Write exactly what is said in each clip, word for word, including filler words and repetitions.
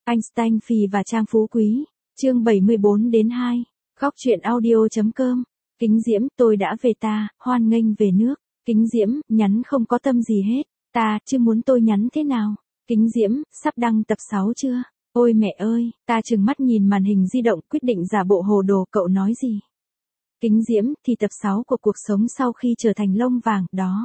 Einstein Phì và Trang Phú Quý, chương bảy mươi bốn đến hai, góc truyện audio.com, Kính Diễm, tôi đã về ta, hoan nghênh về nước. Kính Diễm, nhắn không có tâm gì hết, ta, chứ muốn tôi nhắn thế nào? Kính Diễm, sắp đăng tập sáu chưa? Ôi mẹ ơi, ta trừng mắt nhìn màn hình di động, quyết định giả bộ hồ đồ, cậu nói gì? Kính Diễm, thì tập sáu của cuộc sống sau khi trở thành lông vàng, đó.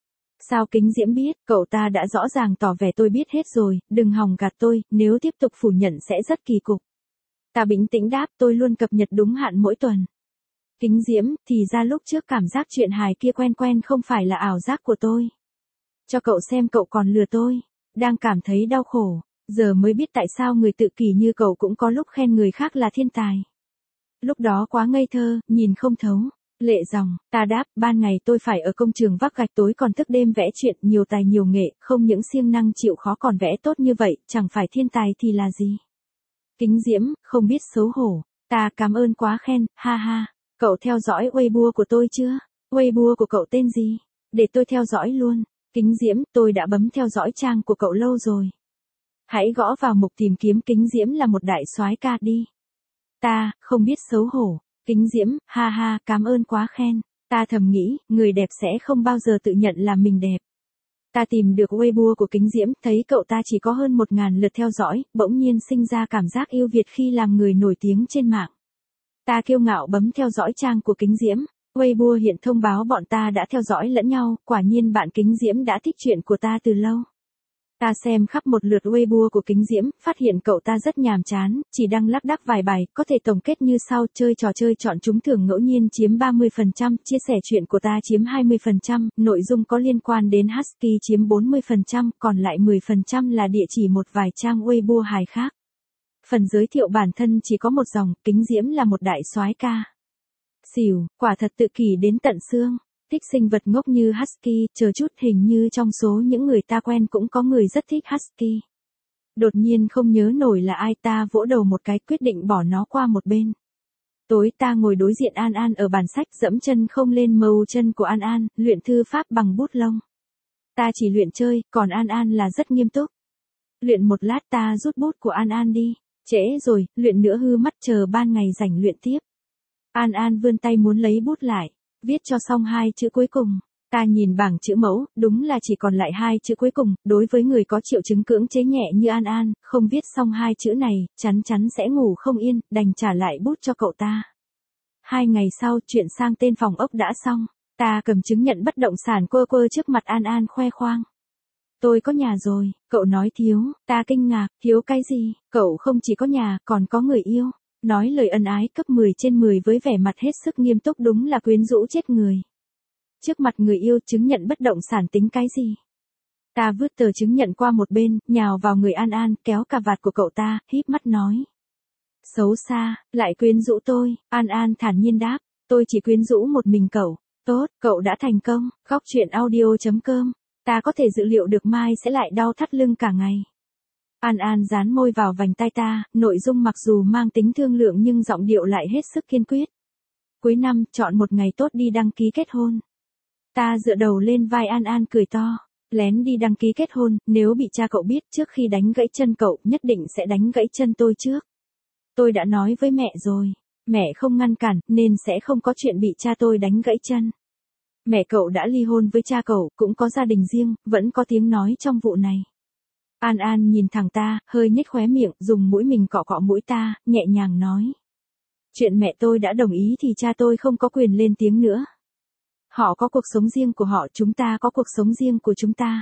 Sao Kính Diễm biết, cậu ta đã rõ ràng tỏ vẻ tôi biết hết rồi, đừng hòng gạt tôi, nếu tiếp tục phủ nhận sẽ rất kỳ cục. Ta bình tĩnh đáp, tôi luôn cập nhật đúng hạn mỗi tuần. Kính Diễm, thì ra lúc trước cảm giác chuyện hài kia quen quen không phải là ảo giác của tôi. Cho cậu xem cậu còn lừa tôi, đang cảm thấy đau khổ, giờ mới biết tại sao người tự kỷ như cậu cũng có lúc khen người khác là thiên tài. Lúc đó quá ngây thơ, nhìn không thấu. Lệ dòng, ta đáp, ban ngày tôi phải ở công trường vác gạch, tối còn thức đêm vẽ chuyện, nhiều tài nhiều nghệ, không những siêng năng chịu khó còn vẽ tốt như vậy, chẳng phải thiên tài thì là gì. Kính Diễm, không biết xấu hổ, ta cảm ơn quá khen, ha ha. Cậu theo dõi Weibo của tôi chưa? Weibo của cậu tên gì? Để tôi theo dõi luôn. Kính Diễm, tôi đã bấm theo dõi trang của cậu lâu rồi. Hãy gõ vào mục tìm kiếm Kính Diễm là một đại soái ca đi. Ta, không biết xấu hổ. Kính Diễm, ha ha, cảm ơn quá khen. Ta thầm nghĩ, người đẹp sẽ không bao giờ tự nhận là mình đẹp. Ta tìm được Weibo của Kính Diễm, thấy cậu ta chỉ có hơn một ngàn lượt theo dõi, bỗng nhiên sinh ra cảm giác yêu Việt khi làm người nổi tiếng trên mạng. Ta kiêu ngạo bấm theo dõi trang của Kính Diễm. Weibo hiện thông báo bọn ta đã theo dõi lẫn nhau, quả nhiên bạn Kính Diễm đã thích chuyện của ta từ lâu. Ta xem khắp một lượt Weibo của Kính Diễm, phát hiện cậu ta rất nhàm chán, chỉ đăng lác đác vài bài, có thể tổng kết như sau: chơi trò chơi chọn trúng thưởng ngẫu nhiên chiếm ba mươi phần trăm, chia sẻ chuyện của ta chiếm hai mươi phần trăm, nội dung có liên quan đến Husky chiếm bốn mươi phần trăm, còn lại mười phần trăm là địa chỉ một vài trang Weibo hài khác. Phần giới thiệu bản thân chỉ có một dòng, Kính Diễm là một đại soái ca. Xỉu, quả thật tự kỷ đến tận xương. Thích sinh vật ngốc như Husky, chờ chút, hình như trong số những người ta quen cũng có người rất thích Husky. Đột nhiên không nhớ nổi là ai, ta vỗ đầu một cái, quyết định bỏ nó qua một bên. Tối ta ngồi đối diện An An ở bàn sách, dẫm chân không lên màu chân của An An, luyện thư pháp bằng bút lông. Ta chỉ luyện chơi, còn An An là rất nghiêm túc. Luyện một lát ta rút bút của An An đi. Trễ rồi, luyện nữa hư mắt, chờ ban ngày rảnh luyện tiếp. An An vươn tay muốn lấy bút lại, viết cho xong hai chữ cuối cùng. Ta nhìn bảng chữ mẫu, đúng là chỉ còn lại hai chữ cuối cùng, đối với người có triệu chứng cưỡng chế nhẹ như An An, không viết xong hai chữ này, chắn chắn sẽ ngủ không yên, đành trả lại bút cho cậu ta. Hai ngày sau, chuyển sang tên phòng ốc đã xong, ta cầm chứng nhận bất động sản quơ quơ trước mặt An An khoe khoang. Tôi có nhà rồi, cậu nói thiếu, ta kinh ngạc, thiếu cái gì, cậu không chỉ có nhà, còn có người yêu. Nói lời ân ái cấp mười trên mười với vẻ mặt hết sức nghiêm túc, đúng là quyến rũ chết người. Trước mặt người yêu, chứng nhận bất động sản tính cái gì? Ta vứt tờ chứng nhận qua một bên, nhào vào người An An, kéo cà vạt của cậu ta, híp mắt nói. Xấu xa, lại quyến rũ tôi. An An thản nhiên đáp, tôi chỉ quyến rũ một mình cậu. Tốt, cậu đã thành công. Góc truyện audio.com, ta có thể dự liệu được mai sẽ lại đau thắt lưng cả ngày. An An dán môi vào vành tai ta, nội dung mặc dù mang tính thương lượng nhưng giọng điệu lại hết sức kiên quyết. Cuối năm, chọn một ngày tốt đi đăng ký kết hôn. Ta dựa đầu lên vai An An cười to, lén đi đăng ký kết hôn, nếu bị cha cậu biết trước khi đánh gãy chân cậu, nhất định sẽ đánh gãy chân tôi trước. Tôi đã nói với mẹ rồi, mẹ không ngăn cản, nên sẽ không có chuyện bị cha tôi đánh gãy chân. Mẹ cậu đã ly hôn với cha cậu, cũng có gia đình riêng, vẫn có tiếng nói trong vụ này. An An nhìn thẳng ta, hơi nhếch khóe miệng, dùng mũi mình cọ cọ mũi ta, nhẹ nhàng nói. Chuyện mẹ tôi đã đồng ý thì cha tôi không có quyền lên tiếng nữa. Họ có cuộc sống riêng của họ, chúng ta có cuộc sống riêng của chúng ta.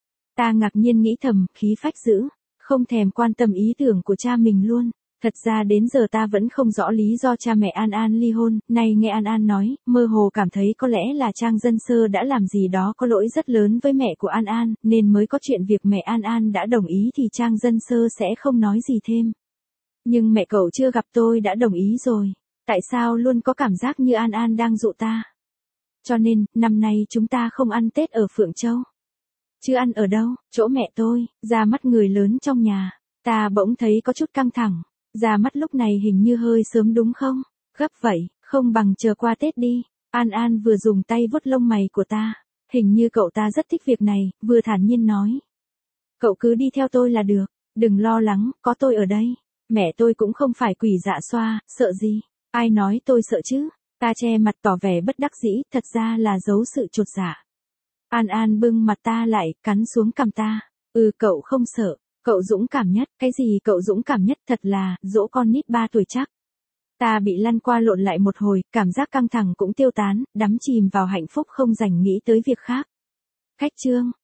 Ta ngạc nhiên nghĩ thầm, khí phách dữ, không thèm quan tâm ý tưởng của cha mình luôn. Thật ra đến giờ ta vẫn không rõ lý do cha mẹ An An ly hôn, nay nghe An An nói, mơ hồ cảm thấy có lẽ là Trang Dân Sơ đã làm gì đó có lỗi rất lớn với mẹ của An An, nên mới có chuyện việc mẹ An An đã đồng ý thì Trang Dân Sơ sẽ không nói gì thêm. Nhưng mẹ cậu chưa gặp tôi đã đồng ý rồi, tại sao luôn có cảm giác như An An đang dụ ta? Cho nên, năm nay chúng ta không ăn Tết ở Phượng Châu. Chứ ăn ở đâu? Chỗ mẹ tôi, ra mắt người lớn trong nhà. Ta bỗng thấy có chút căng thẳng. Ra mắt lúc này hình như hơi sớm đúng không? Gấp vậy, không bằng chờ qua Tết đi. An An vừa dùng tay vuốt lông mày của ta. Hình như cậu ta rất thích việc này, vừa thản nhiên nói. Cậu cứ đi theo tôi là được. Đừng lo lắng, có tôi ở đây. Mẹ tôi cũng không phải quỷ dạ xoa, sợ gì. Ai nói tôi sợ chứ? Ta che mặt tỏ vẻ bất đắc dĩ, thật ra là giấu sự chột dạ. An An bưng mặt ta lại, cắn xuống cằm ta. Ừ cậu không sợ, cậu dũng cảm nhất, cái gì cậu dũng cảm nhất thật là, dỗ con nít ba tuổi chắc. Ta bị lăn qua lộn lại một hồi, cảm giác căng thẳng cũng tiêu tán, đắm chìm vào hạnh phúc không dành nghĩ tới việc khác. Khách trương,